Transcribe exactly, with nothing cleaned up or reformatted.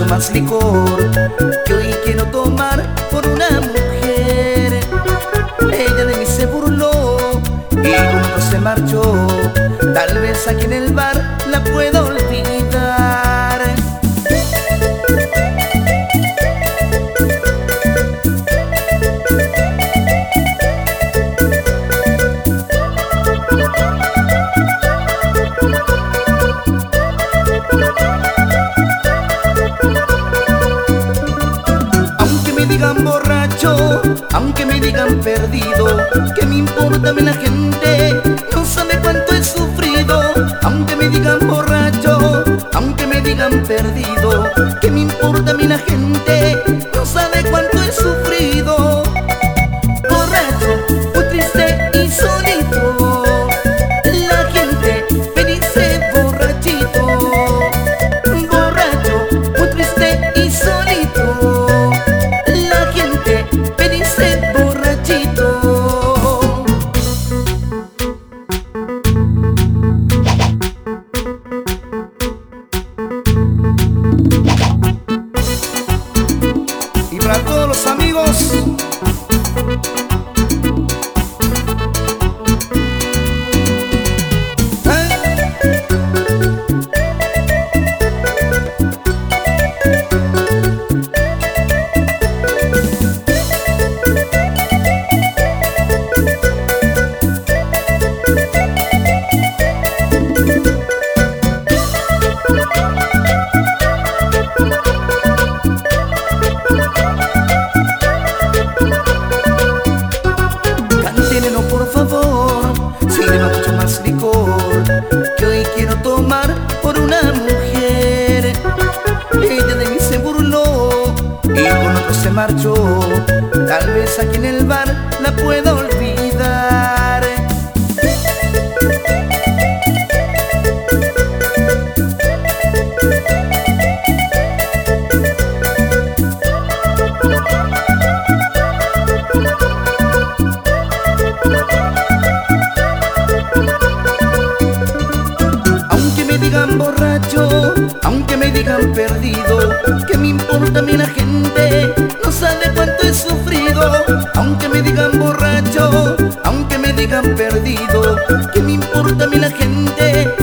mucho más licor que hoy quiero tomar por una mujer. Ella de mí se burló y con otro se marchó. Tal vez aquí en el bar la puedo olvidar. Aunque me digan borracho, aunque me digan perdido, ¿qué me importa a mí la gente? No sabe cuánto he sufrido. Aunque me digan borracho, aunque me digan perdido, ¿qué me importa a mí la gente? No sabe cuánto he sufrido. Borracho, muy triste y solito, la gente me dice borrachito. Borracho, muy triste y solito, la gente me dice borrachito. Y para todos los amigos, cántenlo por favor, sírveme mucho más licor que hoy quiero tomar por una mujer. Ella de mí se burló y con otro se marchó. Tal vez aquí en el bar la puedo olvidar. Aunque me digan borracho, aunque me digan perdido, ¿qué me importa a mí la gente? No sabe cuánto he sufrido. Aunque me digan borracho, aunque me digan perdido, ¿qué me importa a mí la gente?